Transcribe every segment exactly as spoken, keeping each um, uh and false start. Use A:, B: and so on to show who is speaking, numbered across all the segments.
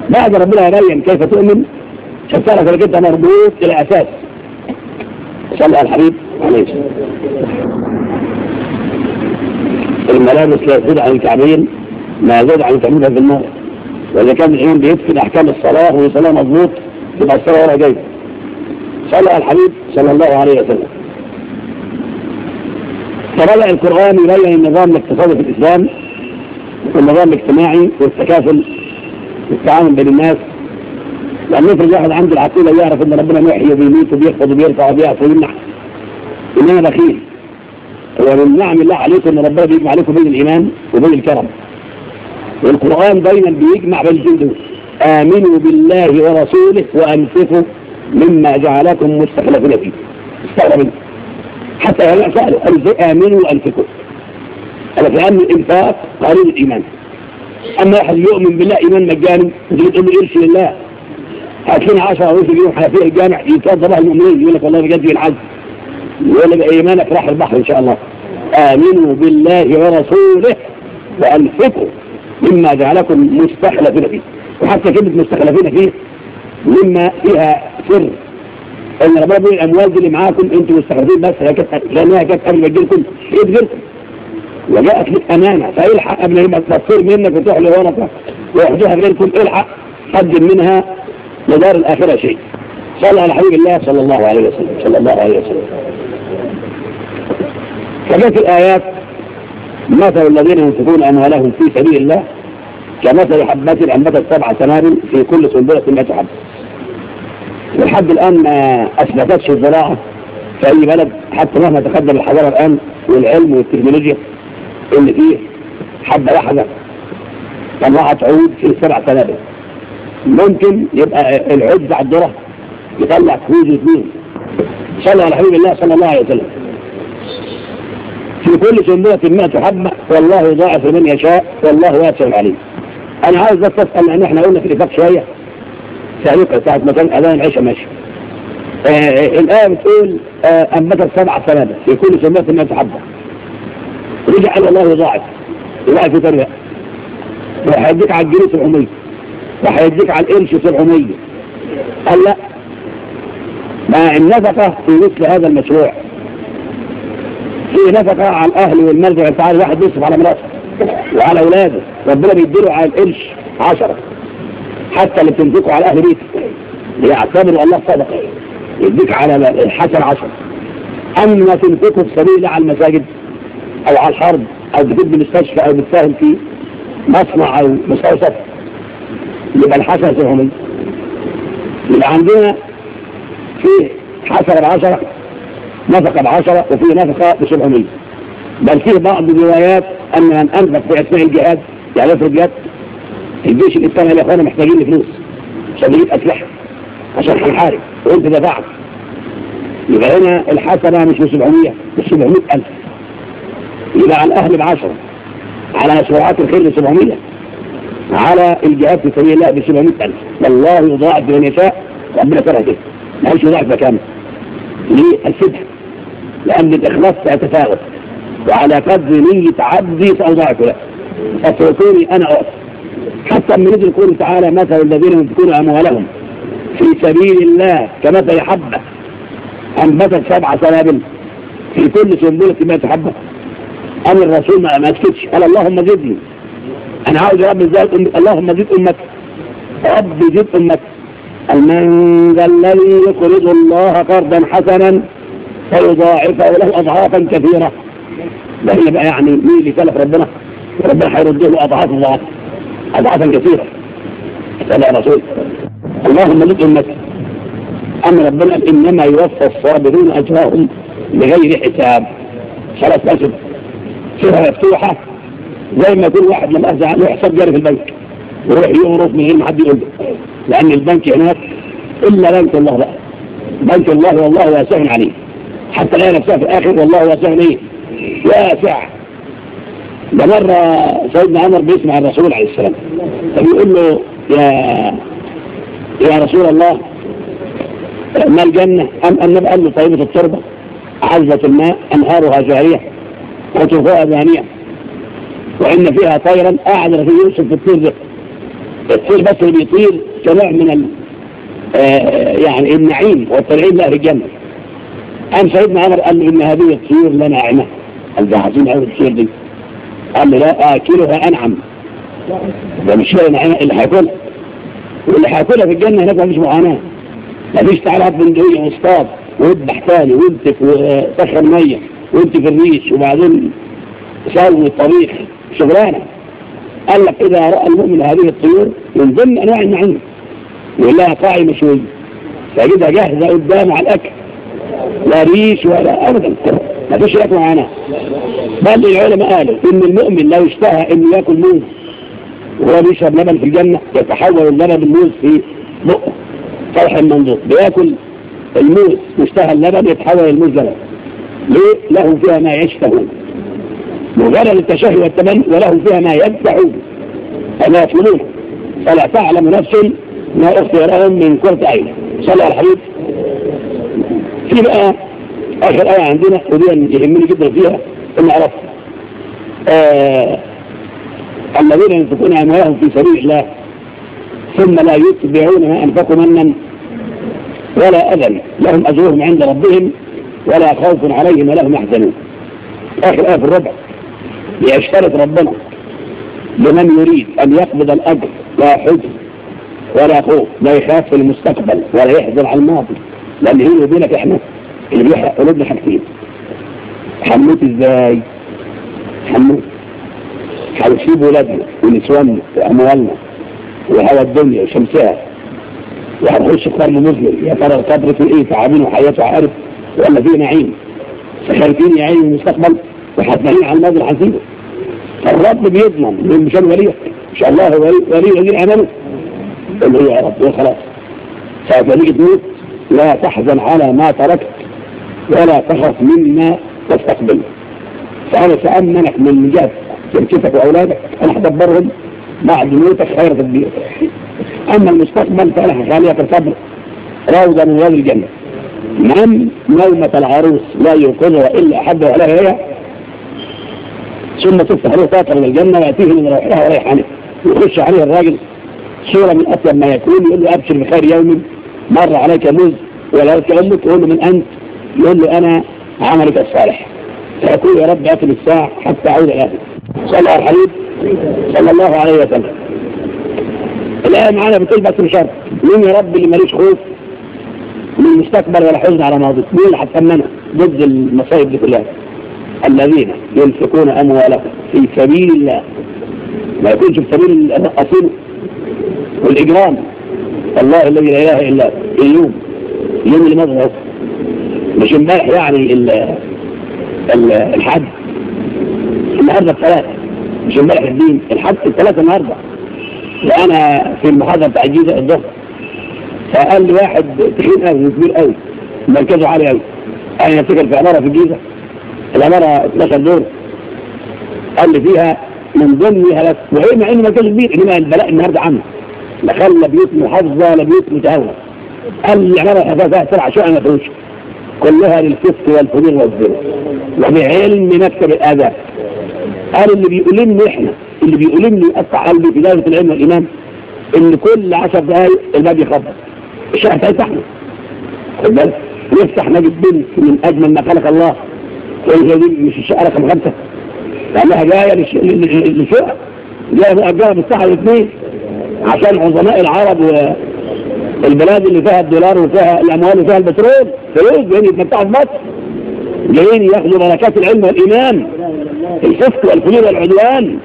A: بعد ربنا يبين كيف تؤمن شفتها لك انت مربوط الى اساس. صلى على الحبيب عليه الصلاه الملابس لا يزيد عن الكعبين ما يزيد عن تعميدها في النار. واذا كان الامام بيدخل احكام الصلاه وصلاه مضبوط تبقى الصلاه ولا جايه. صلى على الحبيب صلى الله عليه وسلم. فبدأ القرآن يبين النظام الاقتصادي في الإسلام والنظام الاجتماعي والتكافل والتعاون بين الناس. لأن يفرض واحد عنده العقيدة يعرف أن ربنا يحيي وبيميت وبيخفض وبيرفع وبيعفو ويمنع، إنما بخيل. هو من نعم الله عليكم أن ربنا بيجمع عليكم بين الإيمان وبين الكرم. والقرآن دايما بيجمع بين الجندين. آمنوا بالله ورسوله وأنفقوا مما جعلكم مستخلفين فيه. استغربوا حتى هؤلاء سألوا قالوا ازاي آمنوا وأنفقوا؟ قال فأن الإنفاق قانون الإيمان. أما أحد يؤمن بالله إيمان مجاني تجي تقول له قرش لله هات لنا عشرة أو عشرين يوم حنفيه الجامع يتوضى بها المؤمنين يقول لك والله بجد الحج يقول لك إيمانك راح البحر إن شاء الله. آمنوا بالله ورسوله وأنفقوا مما جعلكم مستخلفين فيه. وحتى كلمة مستخلفين فيه مما فيها سر ان ربنا بيقول الاموال دي اللي معاكم انتم مستخلفين بس لانها كانت قبل ما تجيلكم يدفركم وجاءت لك امانه فالحق قبل ما تصير منك وتروح لورثه ويحجوها غيركم الحق قدم منها لدار الاخره شيء. صلى على حبيب الله صلى الله عليه وسلم صلى الله عليه وسلم. فجاءت الايات مثل الذين ينفقون اموالهم في سبيل الله كمثل حبة أنبتت سبع سنابل في كل سنبلة مئة حبة. ولحد الآن ما أثبتتش الزراعة في أي بلد حتى مهما تقدم الحضارة الآن والعلم والتكنولوجيا اللي فيه حبة واحدة طلعت عود فيه سبع سنابل. ممكن يبقى العود بتاع الذرة يطلع كوز اثنين. صلى على حبيب الله صلى الله عليه وسلم. في كل سنبلة مئة حبة والله يضاعف لمن يشاء والله واسع عليم. أنا عاوز بس أسأل لأن إحنا قلنا في الإفاق شوية سألوك ساعة مكان أذان العشاء ماشي. آه الآية بتقول آه أنبتت سبع سنابل في كل سنبلة مئة حبة. رجع قال الله يضاعف يضاعف في طريقة وهيديك على الجنيه سبعمية وهيديك على القرش سبعمية. قال لا ما النفقة في مثل هذا المشروع في نفقة على الأهل والمرجع. تعالى واحد يصرف على مراته وعلى أولاده ربنا بيديله على القرش عشرة حتى اللي بتنفقوا على أهل بيتك يعتبروا الله صدقة يديك على الحسن عشرة. أما تنفقوا في سبيل الله على المساجد أو على الحرب أو بتبني مستشفى أو بتساهم في مصنع أو مستوصف يبقى الحسنة سبعمية. يبقى عندنا فيه حسنة بعشرة نفقة بعشرة وفيه نفقة بسبعمية. بل فيه بعض الروايات أن من أنفق في أثناء الجهاد يعني يفرض جهاد الجيش الإسلامي يا أخوانا محتاجين فلوس عشان نجيب أسلحة عشان هنحارب وأنت دفعت يبقى هنا الحسنة مش بسبعمية مش سبعمية ألف. يبقى على الأهل بعشرة على مشروعات الخير بسبعمية على الجهاد في سبيل الله بسبعمية ألف. والله يضاعف لمن يشاء ربنا كره كده ما هيش يضاعف مكانه. ليه؟ الفدح لأن الإخلاص سيتفاوت وعلى قدر نية عبدي سأضاعف له فتركوني أنا أعطي. حتى من نزل قوله تعالى مثل الذين ينفقون أموالهم في سبيل الله كمثل حبة أنبتت سبع سنابل في كل سنبلة مئة حبة. أمر الرسول ما أسكتش قال اللهم زدني أنا عاوز يا رب ازاي اللهم زد أمتي رب زد أمتي. من ذا الذي يقرض الله قرضا حسنا فيضاعفه له أضعافا كثيرة. ده يبقى يعني مين اللي سلف ربنا ربنا هيرده له أضعاف الله أضعافا كثيرة. سأل يا رسول اللهم زد أمتي. أما ربنا إنما يوفى الصابرون أجرهم بغير حساب. خلاص أسد سيرها مفتوحة زي ما يكون واحد لما أرجع له حساب جاري في البنك ويروح يغرف من غير ما حد يقول له لأن البنك هناك إلا بنك الله بقى بنك الله والله واسع عليه. حتى الآية نفسها في الآخر والله واسع عليه واسع. ده مرة سيدنا عمر بيسمع الرسول عليه السلام فبيقول له يا يا رسول الله ما الجنة أم النبي قال له طيبة التربة عزة الماء أنهارها جارية وترفوها دانية وإن فيها طيرا أعدل في يوسف في الطير ده الطير بس اللي بيطير كنوع من ال آه يعني النعيم والتنعيم لأهل الجنة. قام سيدنا عمر قال له إن هذه الطيور لناعمة. قال ده عظيم أوي الطيور دي. قال له لا آكلها أنعم. ده مش هي نعمة اللي هياكلها، واللي هياكلها في الجنة هناك مفيش معاناة، مفيش تعالى بندقية واصطاد واذبح تاني وامسك وسخن مية وانت في الريش وبعدين سوي طبيخ شغلانة. قال لك إذا رأى المؤمن هذه الطيور من ضمن أنواع النعيم يقول لها قاعي مشوي فجدها جاهزة قدامه على الأكل، لا ريش ولا أبدا، ما فيش ياكل معانا. بل العلماء قالوا إن المؤمن لو اشتهى إنه ياكل موز وهو بيشرب لبن في الجنة يتحول اللبن الموز في بقه طرح المنظور، بياكل الموز مشتهى اللبن يتحول الموز لبن. ليه؟ له فيها ما يشتهون مجرد التشهي والتمني، وله فيها ما يدفعون أما يطلبون، فلا تعلم نفس ما أخفي لهم من قرة عين. صلى على الحبيب. في بقى آخر آية عندنا ودي يهمني جدا فيها إن عرفت آه الذين ينفقون أموالهم في سبيل الله ثم لا يتبعون ما أنفقوا منا ولا أذى لهم أجرهم عند ربهم ولا خوف عليهم ولا هم يحزنون. آخر آية في الربع يشترط ربنا لمن يريد أن يقبض الأجر لا حزن ولا خوف، لا يخاف في المستقبل ولا يحزن على الماضي، لأن هي وبينك إحنا اللي بيحرق قلوبنا حاجتين. حنوت إزاي؟ حنوت هنسيب ولادنا ونسواننا وأموالنا وهوى الدنيا وشمسها وهنخش في قرن مظلم. يا ترى القدر في إيه؟ تعامين وحياته عارف ولا في نعيم؟ سخرتين يا عيني المستقبل وحتمين على الماضي الحسيبه. الرب بيضمن من مشان وليك إن شاء الله هو ولي الذين آمنوا اللي هو يا رب وخلاص. فلما تموت لا تحزن على ما تركت ولا تخف مما تستقبل، فأنا سأمنك من جهة تركتك وأولادك أنا هدبرهم بعد موتك خير تدبير. أما المستقبل فأنا هخليك الصبر روضة من رياض الجنة. من نومة العروس لا يوقظها إلا أحد عليها هي، ثم تفتح له طاقة من الجنة ويأتيه من روحها وريحانه، يخش عليه الراجل صورة من أطيب ما يكون، يقول له أبشر بخير يوم مر عليك موز ولا لك أمك، يقول له من أنت؟ يقول له أنا عملك الصالح، فيقول يا رب أكل الساعة حتى أعود إلى أهلي. صلى الله على الحبيب صلى الله عليه وسلم. الآية معانا بتقول بس بشرط، مين يا رب اللي ماليش خوف من المستقبل ولا حزن على ماضي؟ مين اللي هتأمنه ضد المصايب دي كلها؟ الذين ينفقون أموالهم في سبيل الله، ما يكونش في سبيل الرقصين والإجرام. الله الذي لا إله إلا اليوم اليوم اللي مضى مش امبارح يعني الحد النهارده الثلاثة، مش امبارح الدين الحد الثلاثة النهارده. وأنا في المحاضرة بتاع الجيزة الظهر فقال لي واحد تخين قوي وكبير قوي مركزه عالي قوي، أنا أفتكر في عمارة في الجيزة العمارة اثناشر دور، قال لي فيها من ضمنها بس وهي مع إنه مركزه كبير إنما البلاء النهارده عنه لا خلى بيوت محافظة لا بيوت متهاونة. قال لي العمارة فيها سبع شقق مفروش كلها للفسق والفجور والزنا وبعلم مكتب الآداب. قال اللي بيقولمني إحنا اللي بيقولمني يقطع قلبي في دائرة العلم والإيمان إن كل عشر دقايق الباب يخبط الشقة بتاعتنا إحنا خد بالك نفتح نجد بنت من أجمل ما خلق الله، وهي دي مش الشقة رقم خمسة لأنها جاية للشقة جاية مؤجرة بالساعة الاثنين عشان عظماء العرب والبلاد اللي فيها الدولار وفيها الأموال وفيها البترول فلوس جايين يتمتعوا في مصر، جايين ياخدوا بركات العلم والإيمان الفسق والفجور والعدوان.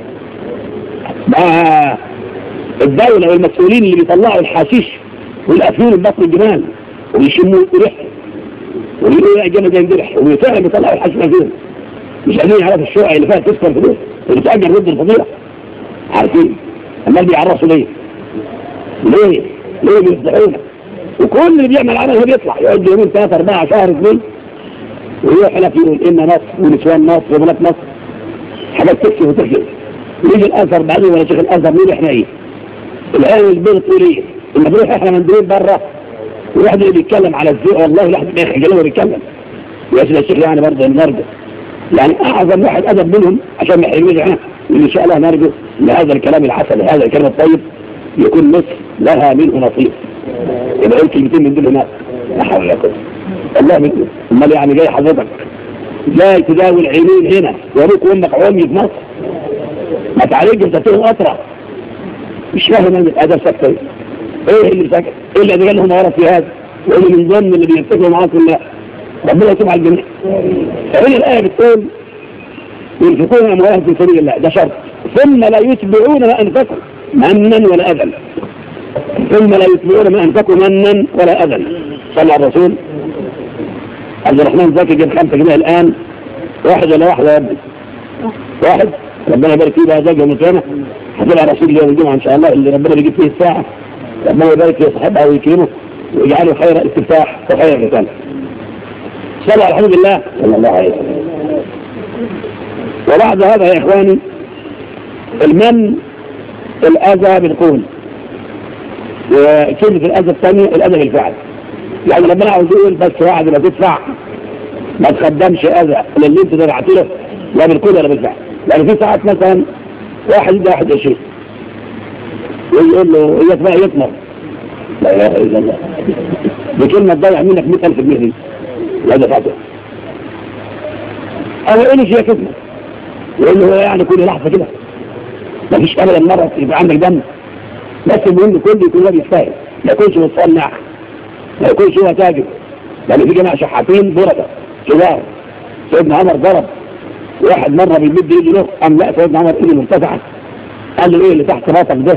A: بقى الدولة والمسؤولين اللي بيطلعوا الحشيش والأفيون من بطن الجمال ويشموا ريحه ويقولوا يا جماعة زي امبارح وفعلا بيطلعوا الحشيش والأفيون مش قادرين يعرفوا الشقق اللي فيها تسكر فلوس وتتأجر ضد الفضيلة. عارفين امال بيعرفوا ليه؟ ليه؟ ليه بيفضحونا؟ وكل اللي بيعمل عمل هو بيطلع يقعد يومين ثلاثة أربعة شهر اثنين ويروح لك يقول إن مصر ونسوان مصر وبنات مصر حاجات تكسب وتكسب. يجي الأزهر بعدين ولا شيخ الأزهر مين إحنا إيه؟ الآن البيض تقول إيه؟ لما بنروح إحنا مندوبين برا وواحد اللي بيتكلم على الذوق والله الواحد بيخجل وهو بيتكلم يا سيدي الشيخ يعني برضه النرجس يعني أعظم واحد أدب منهم عشان ما يحرموش إحنا إن شاء الله نرجو لهذا الكلام العسل هذا الكلام الطيب يكون نصف لها منه نصيب. يبقى يمكن كلمتين من دول هناك. لا حول ولا قوة والله منه. امال يعني جاي حضرتك جاي تداوي العينين هنا وابوك وامك عمي في مصر ما تعالجهم تاتيهم اطرح. مش فاهم ان الادب سكت ايه؟ ايه اللي سكت؟ ايه اللي ادى لهم ورا في هذا؟ وايه من ضمن اللي بيتفقوا معاه كلها؟ ربنا يتوب على الجميع. فهي الايه بتقول ينفقون اموالهم في سبيل الله، ده شرط. ثم لا يتبعون ما انفقوا منا ولا اذى. ثم لا يتبعون ما انفقوا منا ولا اذى. صلى على الرسول. عبد الرحمن زكي جاب خمسة جنيه الان. واحد ولا واحده يا ابني؟ واحد. ربنا يبارك فيه بقى زكي يوم القيامه. هتبقى رسول يوم الجمعه ان شاء الله اللي ربنا بيجيب فيه الساعه. ربنا يبارك فيه صاحبها ويكرمه ويجعله خير استفتاح وخير ختام. صلى على الحمد لله صلى الله عليه وسلم. وبعد هذا يا إخواني المن الأذى بالقول، وكلمة الأذى الثانية الأذى بالفعل. يعني ربنا عاوز يقول بس واحد ما تدفع ما تقدمش أذى للي انت دفعت له لا بالقول ولا بالفعل. يعني في ساعات مثلا واحد يدفع واحد عشرين ويقول له إياك بقى يطمر، لا إله إلا الله، بكلمة تضيع منك مئة ألف جنيه دي لا دفعته. أو يقول لي هي كلمة يقول له يعني كل لحظة كده ما فيش أبدا مرة يبقى عندك دم. بس المهم كله يكون راجل يستاهل، ما يكونش متصنع، ما يكونش هو تاجر. لأن في جماعة شحاتين ضربة كبار. سيدنا عمر ضرب واحد مرة بيمد يجي له أم لا سيدنا عمر إيده مرتفعة قال له إيه اللي تحت راسك ده؟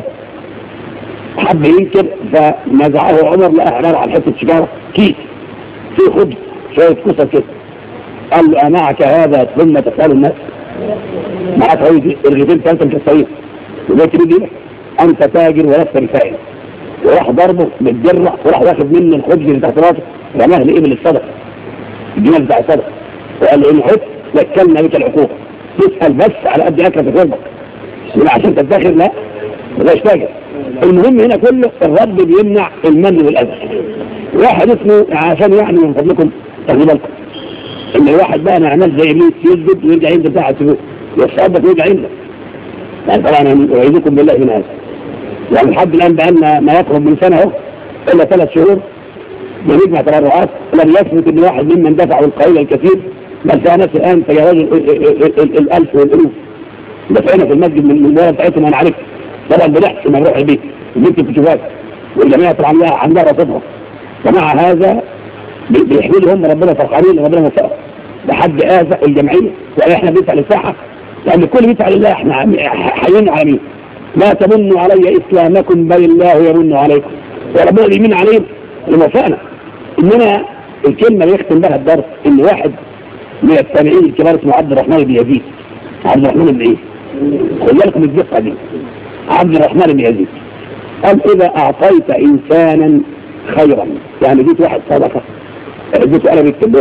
A: حب ينكر فنزعه عمر لقى عبارة عن حتة سيجارة كيس فيه خبز شوية كسر كده. قال له أمعك هذا ثم تسأل الناس؟ معك هاي الرغيفين ثلاثة مكسرين وزي كده دي أنت تاجر ولست بفاعل. وراح ضربه بالجرة وراح واخد منه الخبز اللي تحت راسه رماه لإبل الصدقة الجمال بتاع الصدقة وقال له إن حط وكلنا بك العقوق تسأل بس على قد أكلك وشربك ولا عشان تتدخر لا مبقاش تاجر. المهم هنا كله الرب بيمنع المن والأذى. واحد اسمه عشان يعني من فضلكم تاخدوا بالكم ان الواحد بقى نعمل زي ابليس يسجد ويرجع ينزل بتاع السجود يتصدق ويرجع ينزل. يعني طبعا انا اعيذكم بالله من هذا. يعني لحد الان بقى لنا ما يقرب من سنه اهو الا ثلاث شهور بنجمع تبرعات لم يثبت ان واحد ممن دفعوا القليل الكثير بل كان ناس الان تجاوزوا الالف والالوف دفعنا في المسجد من الموارد بتاعتهم انا عارف طبعا بنحكي لما نروح البيت البيت بتشوفات والجميع طبعا عندها رصيدها. ومع هذا بيحملوا هم ربنا فرحانين ربنا موفقهم لحد آذى الجمعية. واحنا بنسأل الساحة لأن الكل بيسأل الله احنا حيين على مين؟ لا تمنوا علي إسلامكم بل الله يمن عليكم. وربنا يمين عليهم لموفقنا. إننا الكلمة اللي يختم بها الدرس إن واحد من التابعين الكبار اسمه عبد الرحمن بن يزيد. عبد الرحمن بن إيه؟ خلي لكم الدقة دي. عبد الرحمن بن يزيد قال إذا أعطيت إنسانا خيرا يعني جيت واحد صدقة جيت أنا بكتب له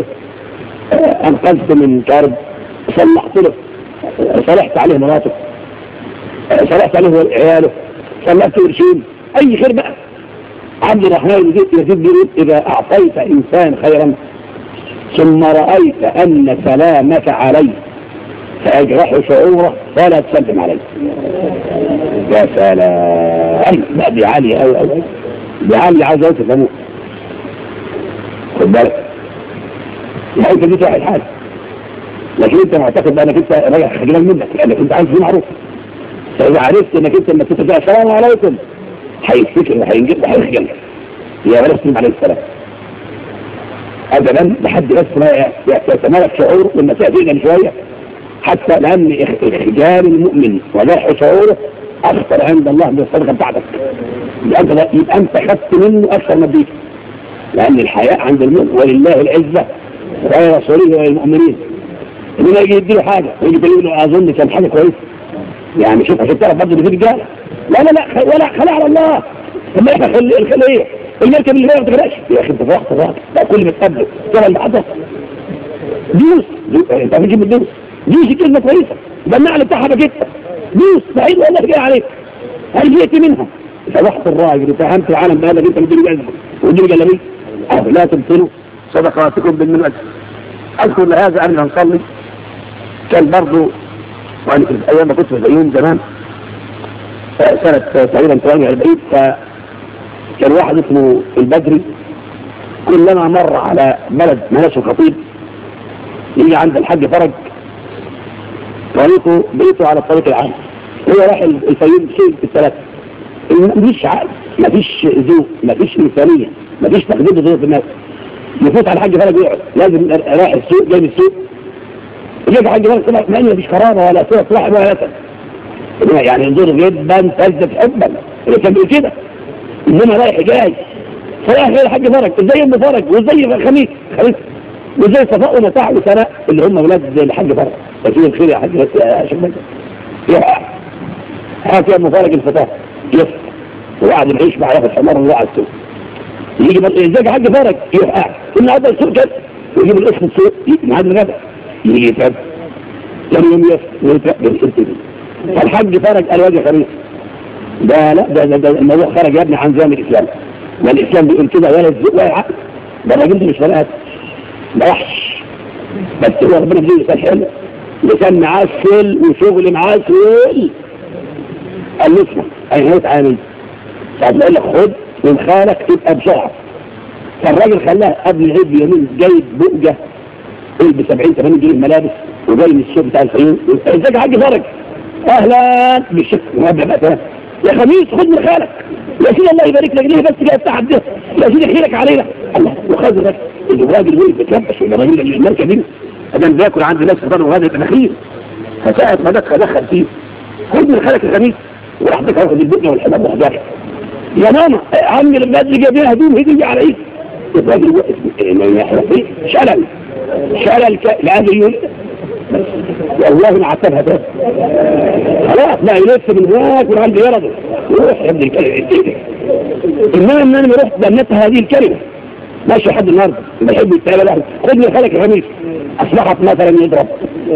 A: أنقذت من كرب صلحت له صلحت عليه مراته صلحت عليه عياله صلحت قرشين أي خير بقى. عبد الرحمن يزيد بيقول إذا أعطيت إنسان خيرا ثم رأيت أن سلامك عليه فأجرح شعوره فلا تسلم عليه. يا سلام لا دي عالية أوي أوي دي عالية عاوز أوي تفهموه. خد بالك يعني انت دي واحد حاجة لكن انت معتقد بأنك انت رايح خجلان منك لأنك انت عايز فيه معروف. فإذا عرفت انك انت لما تتجاه السلام عليكم هيفتكر وهينجب وهيخجل يا ولا تسلم عليه السلام أبدا لحد بس ما يتمالك شعور لما تأتينا شوية حتى لأن إخجال المؤمن وضح شعوره أخطر عند الله من الصدقة بتاعتك. يبقى أنت خدت منه أكثر ما اديته لأن الحياء عند المؤمن ولله العزة ولرسوله وللمؤمنين. إنما يجي يديله حاجة ويجي تقول له أظن كان حاجة كويسة يعني شوف عشان تعرف برضه في رجالة لا لا لا ولا خلي على الله ثم إحنا خلي الخلية المركب اللي ما تغرقش يا أخي أنت فرحت فرحت لا كل ما تقابله ترى اللي حصل دوس أنت بتجيب الدوس دوس كلمة كويسة ده النعل بتاعها بكتة دوس بعيد والله جاي عليك هل جيت منها فرحت الراجل وفهمت العالم بهذا انت مدير جزمه ودير جلبيه لا تبطلوا صدقاتكم بالمنوج. اذكر لهذا قبل ما نصلي كان برضه وانا في ايام ما كنت في الفيوم زمان سنة تقريبا ثمانية وأربعين. فكان واحد اسمه البدري كلما مر على بلد مناسه خطيب يجي عند الحاج فرج، طريقه بيته على الطريق العام، هو راح الفيوم شيء الثلاثة، مفيش عقل، مفيش ذوق، مفيش إنسانية، مفيش تقدير لظروف الناس. يفوت على الحاج فرج يقعد، لازم رايح السوق جاي من السوق يجي الحاج فرج طلع ما مفيش قرابة ولا صلة رحم ولا نسب، يعني ينظر جدا تلزف حبا اللي كان بيقول كده، انما رايح جاي فراح غير الحاج فرج ازاي ام فرج وازاي خميس خميس وازاي صفاء ومتاع وسناء اللي هم ولاد الحاج فرج. ففيه الخير يا حاج بس يا شيخ مجد يروح حاكي يا ام فرج الفتاة يفت وقعد يعيش مع ياخد حمار ويروح على السوق، يجي ازاي يا حاج فرج يروح قاعد النهارده السوق كده ويجيب الاسم السوق يجي معاد الغدا يجي يفت ثاني يوم يفت ويترقب الست دي. فالحاج فرج قال واجه خميس ده لا ده, ده, ده الموضوع خرج يا ابني عن زمن الاسلام، ما الاسلام بيقول كده ولا الذوق ولا العقل، ده الراجل ده مش فلات ده وحش، بس هو ربنا بيقول لسان حلو لسان معسل وشغل معسل. قال له اسمع انا هيت عامل ساعات بقول لك خد من خالك تبقى بسرعه. فالراجل خلاها قبل العيد بيومين جايب بؤجه قول ب سبعين ثمانين جنيه ملابس وجاي من السوق بتاع الفيوم. ازيك يا حاج فرج اهلا بالشكل وقبل بقى يا خميس خد من خالك يا سيدي الله يبارك لك ليه بس جاي بتاع ده يا سيدي احكي لك علينا الله وخد الراجل الراجل وقف بيتلبش ولا الراجل اللي المركب دي ادام بياكل عند ناس فطار وغدا يبقى نخيل. فساعة ما دخل دخل فيه خد من خالك الخميس وراح بك واخد البقنه والحمام وحجارها يا ماما عمي لما اللي جايبين هدوم هديه على ايدي. الراجل وقف ما يحرق ايه شلل شلل لازم يقول والله ما عتبها ده خلاص لا يلف من هناك وعندي يرضه وروح يا ابن الكلمه. انما ان انا رحت بنيت هذه الكلمه ماشي لحد النهارده بحب يتقال له خد لي خالك الخميس اصبحت مثلا يضرب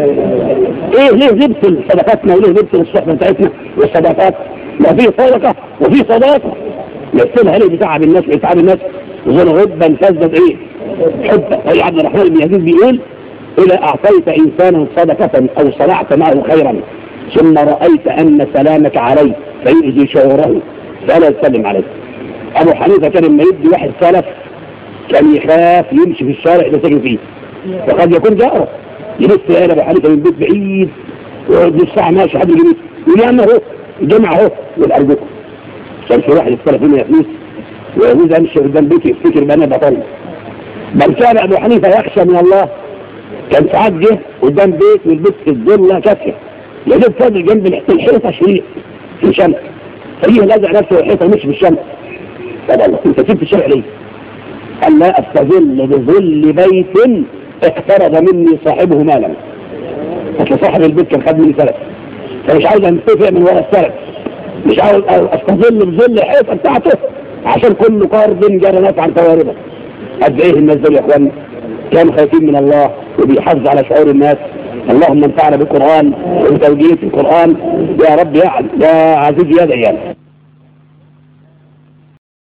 A: ايه ليه لبس صدقاتنا وليه لبس الصحبه بتاعتنا والصدقات ما في صدقه وفي صداقه يحسبها ليه بتعب الناس ويتعب الناس وظن غبا فزدت ايه حبا. اي عبد الرحمن بن يزيد بيقول إذا أعطيت إنسانا صدقة أو صنعت معه خيرا ثم رأيت أن سلامك عليه فيؤذي شعوره فلا تسلم عليه. أبو حنيفة كان لما يدي واحد سلف كان يخاف يمشي في الشارع اللي ساكن فيه وقد يكون جاره يلف يا أبو حنيفة من بيت بعيد ويقعد نص ساعة ماشي حد يجي يقول يا عم أهو الجامع أهو والأرجوكم كان في واحد السلف هنا يفلوس ويجوز أمشي قدام بيتي يفتكر بأنا بطل. بل كان أبو حنيفة يخشى من الله. كان ساعات جه قدام بيت والبيت في الظلة كافية يجب فاضل جنب الحيطة شريط في شمس فيه لازع نفسه الحيطة مش في الشمس. طب الله انت سبت الشرع ليه؟ قال لا استظل بظل بيت اقترض مني صاحبه مالا. اصل صاحب البيت كان خد مني سلف فمش عاوز انتفع من وراء السلف مش عاوز استظل بظل الحيطة بتاعته عشان كل قرض جرى نفعا تواربه. قد ايه الناس دول يا اخوان كانوا خايفين من الله وبيحافظ على شعور الناس. اللهم انفعنا بالقرآن وبتوجيه القرآن يا رب يا عزيز يا ديان.